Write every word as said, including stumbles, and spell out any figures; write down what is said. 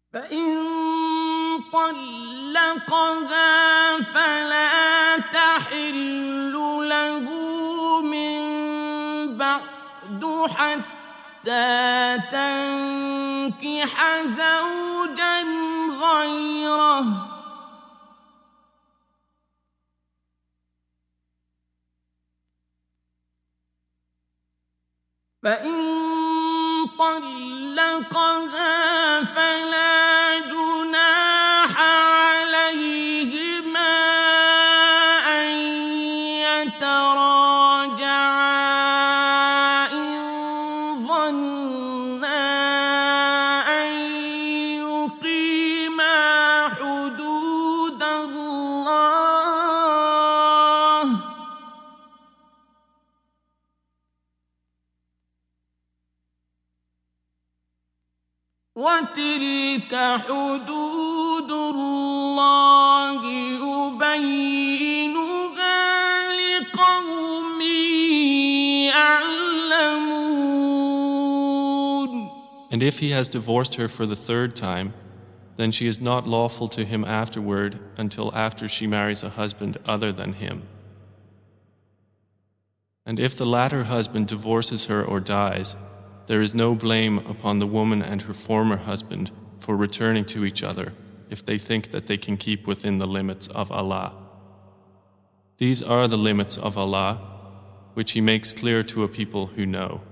فإن طلقها فلا تحل له من بعد حتى تنكح زوجا غيره فإن طلقها فلا جناح عليهما أن يتراجعا إن ظنا أن يقيما حدود الله وتلك حدود الله يبينها لقوم يعلمون. And if he has divorced her for the third time, then she is not lawful to him afterward until after she marries a husband other than him. And if the latter husband divorces her or dies, there is no blame upon the woman and her former husband for returning to each other if they think that they can keep within the limits of Allah. These are the limits of Allah, which He makes clear to a people who know.